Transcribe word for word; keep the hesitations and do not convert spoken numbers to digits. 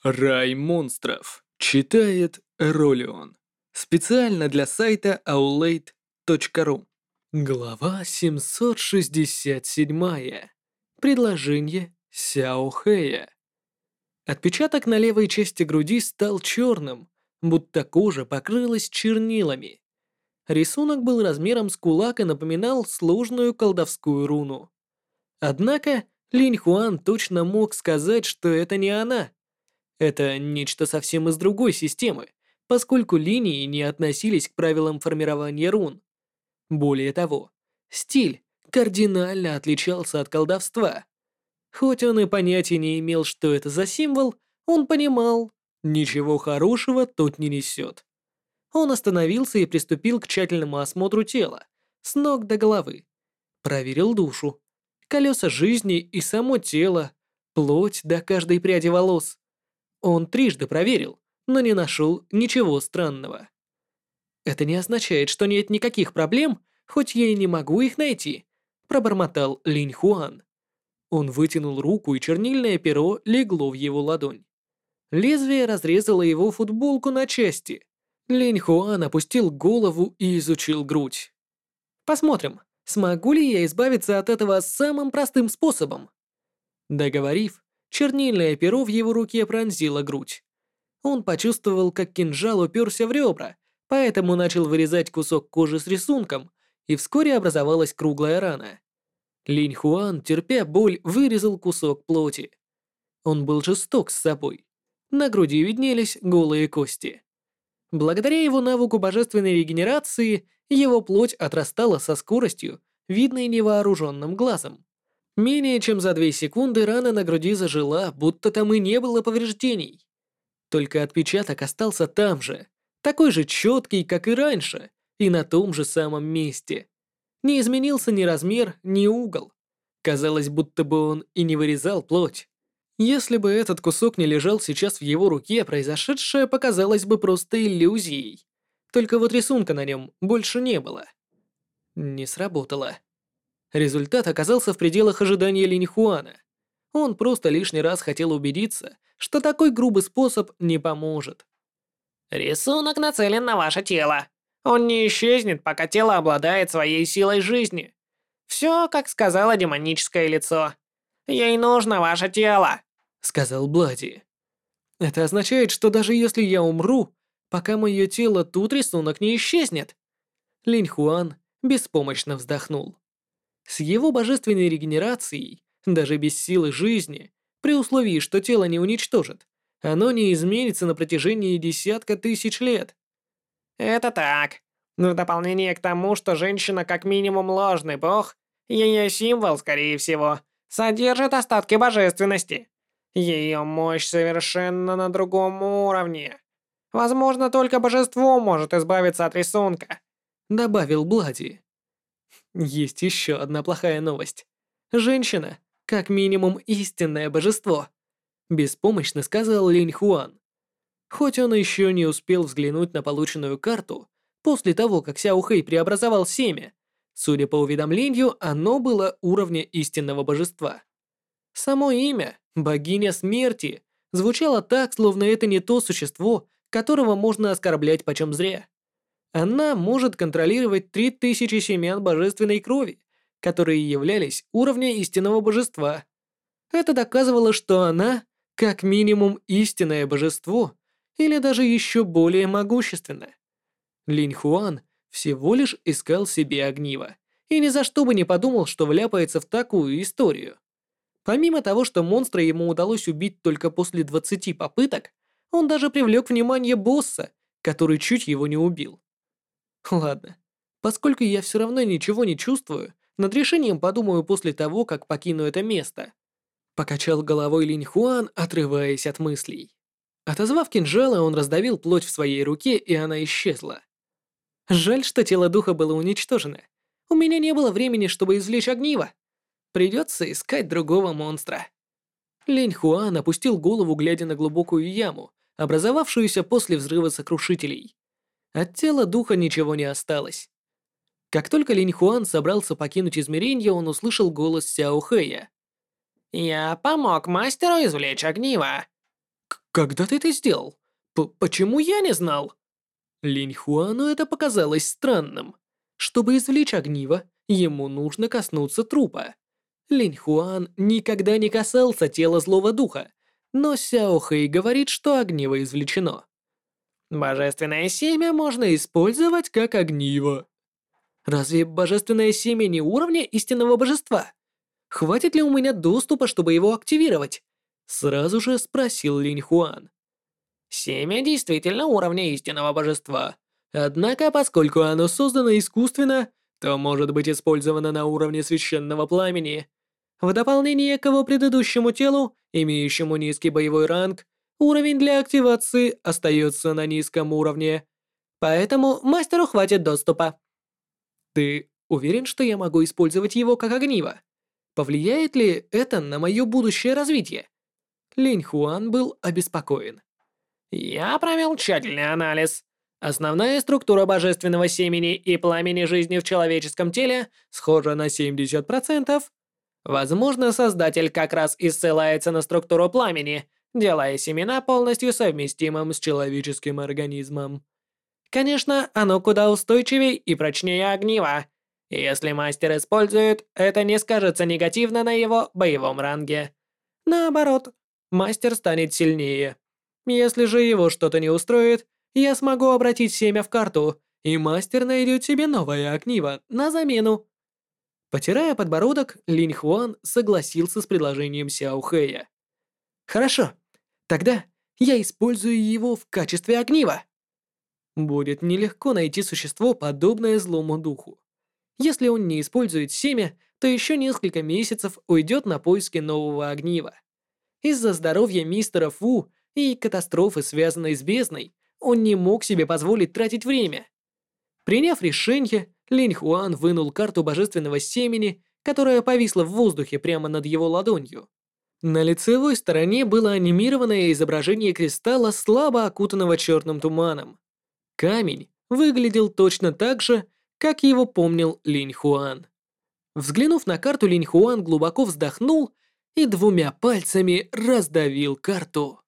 Рай монстров. Читает Ролион. Специально для сайта аулейт точка ру. Глава семьсот шестьдесят семь. Предложение Сяо Хэя. Отпечаток на левой части груди стал черным, будто кожа покрылась чернилами. Рисунок был размером с кулак и напоминал сложную колдовскую руну. Однако Линь Хуан точно мог сказать, что это не она. Это нечто совсем из другой системы, поскольку линии не относились к правилам формирования рун. Более того, стиль кардинально отличался от колдовства. Хоть он и понятия не имел, что это за символ, он понимал, ничего хорошего тут не несет. Он остановился и приступил к тщательному осмотру тела, с ног до головы. Проверил душу, колеса жизни и само тело, плоть до каждой пряди волос. Он трижды проверил, но не нашел ничего странного. «Это не означает, что нет никаких проблем, хоть я и не могу их найти», пробормотал Линь Хуан. Он вытянул руку, и чернильное перо легло в его ладонь. Лезвие разрезало его футболку на части. Линь Хуан опустил голову и изучил грудь. «Посмотрим, смогу ли я избавиться от этого самым простым способом?» Договорив, чернильное перо в его руке пронзило грудь. Он почувствовал, как кинжал уперся в ребра, поэтому начал вырезать кусок кожи с рисунком, и вскоре образовалась круглая рана. Линь Хуан, терпя боль, вырезал кусок плоти. Он был жесток с собой. На груди виднелись голые кости. Благодаря его навыку божественной регенерации, его плоть отрастала со скоростью, видной невооруженным глазом. Менее чем за две секунды рана на груди зажила, будто там и не было повреждений. Только отпечаток остался там же, такой же четкий, как и раньше, и на том же самом месте. Не изменился ни размер, ни угол. Казалось, будто бы он и не вырезал плоть. Если бы этот кусок не лежал сейчас в его руке, произошедшее показалось бы просто иллюзией. Только вот рисунка на нем больше не было. Не сработало. Результат оказался в пределах ожидания Линь Хуана. Он просто лишний раз хотел убедиться, что такой грубый способ не поможет. Рисунок нацелен на ваше тело. Он не исчезнет, пока тело обладает своей силой жизни. Все, как сказала демоническое лицо. Ей нужно ваше тело, сказал Блади. Это означает, что даже если я умру, пока мое тело тут, рисунок не исчезнет. Линь Хуан беспомощно вздохнул. С его божественной регенерацией, даже без силы жизни, при условии, что тело не уничтожит, оно не изменится на протяжении десятка тысяч лет. Это так. Но в дополнение к тому, что женщина как минимум ложный бог, ее символ, скорее всего, содержит остатки божественности. Ее мощь совершенно на другом уровне. Возможно, только божество может избавиться от рисунка, добавил Блади. Есть еще одна плохая новость. Женщина, как минимум, истинное божество, беспомощно сказал Линь Хуан. Хоть он еще не успел взглянуть на полученную карту, после того, как Сяо Хэй преобразовал семя, судя по уведомлению, оно было уровня истинного божества. Само имя, богиня смерти, звучало так, словно это не то существо, которого можно оскорблять почем зря. Она может контролировать три тысячи семян божественной крови, которые являлись уровня истинного божества. Это доказывало, что она, как минимум, истинное божество, или даже еще более могущественное. Линь Хуан всего лишь искал себе огниво, и ни за что бы не подумал, что вляпается в такую историю. Помимо того, что монстра ему удалось убить только после двадцати попыток, он даже привлек внимание босса, который чуть его не убил. Ладно, поскольку я все равно ничего не чувствую, над решением подумаю после того, как покину это место. Покачал головой Линь Хуан, отрываясь от мыслей. Отозвав кинжала, он раздавил плоть в своей руке, и она исчезла. Жаль, что тело духа было уничтожено. У меня не было времени, чтобы извлечь огниво. Придется искать другого монстра. Линь Хуан опустил голову, глядя на глубокую яму, образовавшуюся после взрыва сокрушителей. От тела духа ничего не осталось. Как только Линь Хуан собрался покинуть измерение, он услышал голос Сяо Хэя. Я помог мастеру извлечь огниво. Когда ты это сделал? П Почему я не знал?» Линь Хуану это показалось странным. Чтобы извлечь огниво, ему нужно коснуться трупа. Линь Хуан никогда не касался тела злого духа, но Сяо Хэй говорит, что огниво извлечено. Божественное семя можно использовать как огниво. Разве божественное семя не уровня истинного божества? Хватит ли у меня доступа, чтобы его активировать? Сразу же спросил Линь Хуан. Семя действительно уровня истинного божества. Однако, поскольку оно создано искусственно, то может быть использовано на уровне священного пламени. В дополнение к его предыдущему телу, имеющему низкий боевой ранг, уровень для активации остается на низком уровне. Поэтому мастеру хватит доступа. Ты уверен, что я могу использовать его как огниво? Повлияет ли это на мое будущее развитие? Линь Хуан был обеспокоен. Я провел тщательный анализ. Основная структура божественного семени и пламени жизни в человеческом теле схожа на семьдесят процентов. Возможно, создатель как раз и ссылается на структуру пламени, делая семена полностью совместимым с человеческим организмом. Конечно, оно куда устойчивее и прочнее огнива. Если мастер использует, это не скажется негативно на его боевом ранге. Наоборот, мастер станет сильнее. Если же его что-то не устроит, я смогу обратить семя в карту, и мастер найдет себе новое огниво на замену. Потирая подбородок, Линь Хуан согласился с предложением Сяо Хэя. Хорошо, тогда я использую его в качестве огнива. Будет нелегко найти существо, подобное злому духу. Если он не использует семя, то еще несколько месяцев уйдет на поиски нового огнива. Из-за здоровья мистера Фу и катастрофы, связанной с бездной, он не мог себе позволить тратить время. Приняв решение, Линь Хуан вынул карту божественного семени, которая повисла в воздухе прямо над его ладонью. На лицевой стороне было анимированное изображение кристалла, слабо окутанного черным туманом. Камень выглядел точно так же, как его помнил Линь Хуан. Взглянув на карту, Линь Хуан глубоко вздохнул и двумя пальцами раздавил карту.